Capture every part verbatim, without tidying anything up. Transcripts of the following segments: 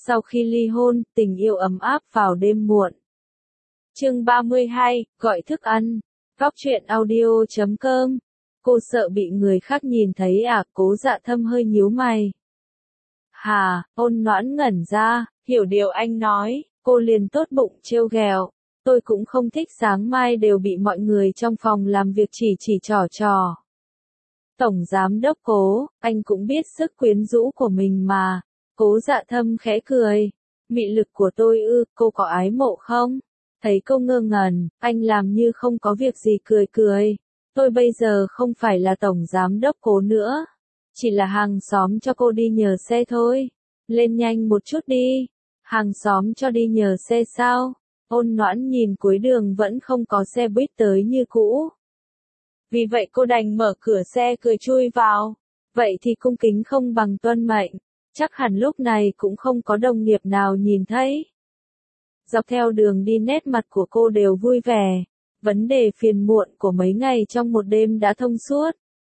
Sau khi ly hôn, tình yêu ấm áp vào đêm muộn. Chương ba mươi hai, gọi thức ăn. Góc truyện audio chấm com. Cô sợ bị người khác nhìn thấy à? Cố Dạ Thâm hơi nhíu mày. Hà, Ôn Noãn ngẩn ra, hiểu điều anh nói, cô liền tốt bụng trêu ghẹo. Tôi cũng không thích sáng mai đều bị mọi người trong phòng làm việc chỉ chỉ trò trò. Tổng giám đốc Cố, anh cũng biết sức quyến rũ của mình mà. Cố Dạ Thâm khẽ cười. Mị lực của tôi ư, cô có ái mộ không? Thấy cô ngơ ngẩn, anh làm như không có việc gì cười cười. Tôi bây giờ không phải là tổng giám đốc Cố nữa. Chỉ là hàng xóm cho cô đi nhờ xe thôi. Lên nhanh một chút đi. Hàng xóm cho đi nhờ xe sao? Ôn Noãn nhìn cuối đường vẫn không có xe buýt tới như cũ. Vì vậy cô đành mở cửa xe cười chui vào. Vậy thì cung kính không bằng tuân mệnh. Chắc hẳn lúc này cũng không có đồng nghiệp nào nhìn thấy. Dọc theo đường đi nét mặt của cô đều vui vẻ. Vấn đề phiền muộn của mấy ngày trong một đêm đã thông suốt.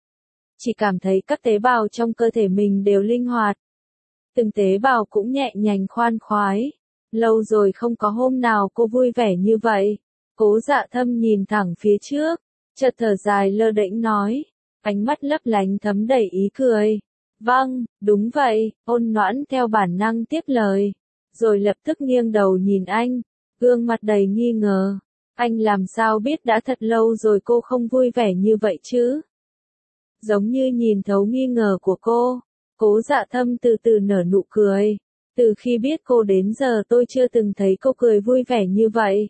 Chỉ cảm thấy các tế bào trong cơ thể mình đều linh hoạt. Từng tế bào cũng nhẹ nhàng khoan khoái. Lâu rồi không có hôm nào cô vui vẻ như vậy. Cố Dạ Thâm nhìn thẳng phía trước. Chợt thở dài lơ đễnh nói. Ánh mắt lấp lánh thấm đầy ý cười. Vâng, đúng vậy, Ôn Noãn theo bản năng tiếp lời. Rồi lập tức nghiêng đầu nhìn anh. Gương mặt đầy nghi ngờ. Anh làm sao biết đã thật lâu rồi cô không vui vẻ như vậy chứ? Giống như nhìn thấu nghi ngờ của cô. Cố Dạ Thâm từ từ nở nụ cười. Từ khi biết cô đến giờ tôi chưa từng thấy cô cười vui vẻ như vậy.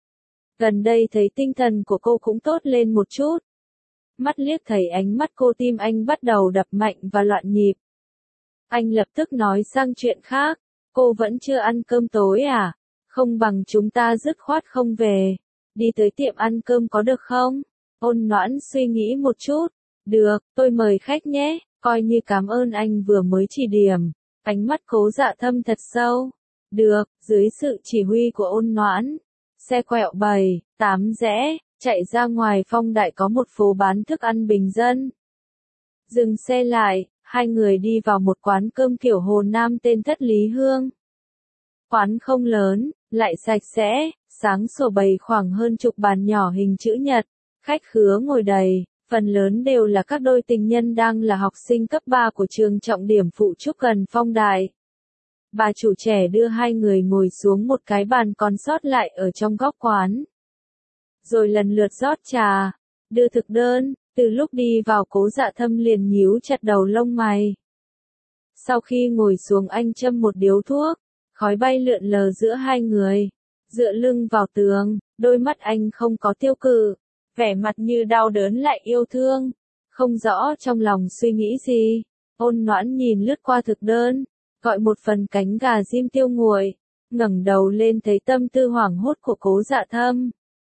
Gần đây thấy tinh thần của cô cũng tốt lên một chút. Mắt liếc thấy ánh mắt cô, tim anh bắt đầu đập mạnh và loạn nhịp. Anh lập tức nói sang chuyện khác. Cô vẫn chưa ăn cơm tối à? Không bằng chúng ta dứt khoát không về. Đi tới tiệm ăn cơm có được không? Ôn Noãn suy nghĩ một chút. Được, tôi mời khách nhé. Coi như cảm ơn anh vừa mới chỉ điểm. Ánh mắt Cố Dạ Thâm thật sâu. Được, dưới sự chỉ huy của Ôn Noãn. Xe quẹo bảy, tám rẽ, chạy ra ngoài Phong Đại có một phố bán thức ăn bình dân. Dừng xe lại, hai người đi vào một quán cơm kiểu Hồ Nam tên Thất Lý Hương. Quán không lớn, lại sạch sẽ, sáng sủa bày khoảng hơn chục bàn nhỏ hình chữ nhật, khách khứa ngồi đầy, phần lớn đều là các đôi tình nhân đang là học sinh cấp ba của trường trọng điểm phụ trúc gần Phong Đại. Bà chủ trẻ đưa hai người ngồi xuống một cái bàn còn sót lại ở trong góc quán. Rồi lần lượt rót trà, đưa thực đơn, từ lúc đi vào Cố Dạ Thâm liền nhíu chặt đầu lông mày. Sau khi ngồi xuống anh châm một điếu thuốc, khói bay lượn lờ giữa hai người, dựa lưng vào tường, đôi mắt anh không có tiêu cự, vẻ mặt như đau đớn lại yêu thương, không rõ trong lòng suy nghĩ gì. Ôn Noãn nhìn lướt qua thực đơn, gọi một phần cánh gà rim tiêu nguội, ngẩng đầu lên thấy tâm tư hoảng hốt của Cố Dạ Thâm.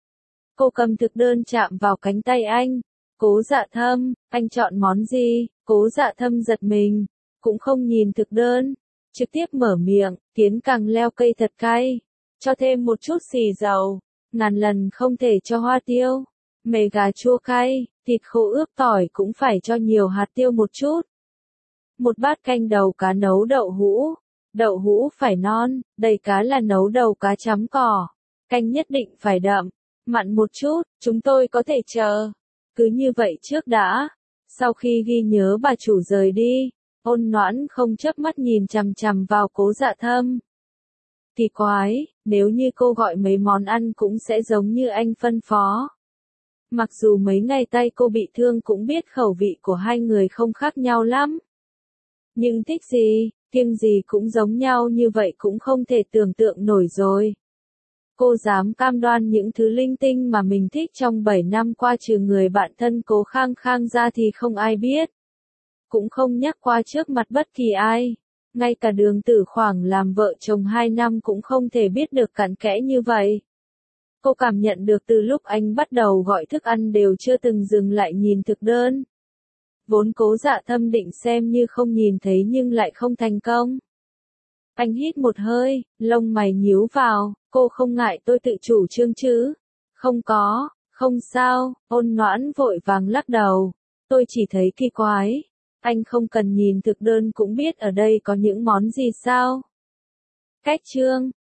Cô cầm thực đơn chạm vào cánh tay anh. Cố Dạ Thâm, anh chọn món gì? Cố Dạ Thâm giật mình, cũng không nhìn thực đơn, trực tiếp mở miệng, kiến càng leo cây thật cay, cho thêm một chút xì dầu, ngàn lần không thể cho hoa tiêu, mề gà chua cay, thịt khô ướp tỏi cũng phải cho nhiều hạt tiêu một chút. Một bát canh đầu cá nấu đậu hũ, đậu hũ phải non, đầy cá là nấu đầu cá chấm cỏ, canh nhất định phải đậm, mặn một chút, chúng tôi có thể chờ. Cứ như vậy trước đã. Sau khi ghi nhớ bà chủ rời đi, Ôn Noãn không chớp mắt nhìn chằm chằm vào Cố Dạ Thâm. Kỳ quái, nếu như cô gọi mấy món ăn cũng sẽ giống như anh phân phó. Mặc dù mấy ngày tay cô bị thương cũng biết khẩu vị của hai người không khác nhau lắm. Nhưng thích gì, kiêng gì cũng giống nhau như vậy cũng không thể tưởng tượng nổi rồi. Cô dám cam đoan những thứ linh tinh mà mình thích trong bảy năm qua trừ người bạn thân Cố Khang Khang ra thì không ai biết. Cũng không nhắc qua trước mặt bất kỳ ai. Ngay cả Đường Tử Khoảng làm vợ chồng hai năm cũng không thể biết được cặn kẽ như vậy. Cô cảm nhận được từ lúc anh bắt đầu gọi thức ăn đều chưa từng dừng lại nhìn thực đơn. Vốn Cố Dạ Thâm định xem như không nhìn thấy nhưng lại không thành công. Anh hít một hơi, lông mày nhíu vào, cô không ngại tôi tự chủ trương chứ? Không có, không sao, Ôn Noãn vội vàng lắc đầu. Tôi chỉ thấy kỳ quái. Anh không cần nhìn thực đơn cũng biết ở đây có những món gì sao? Cách chương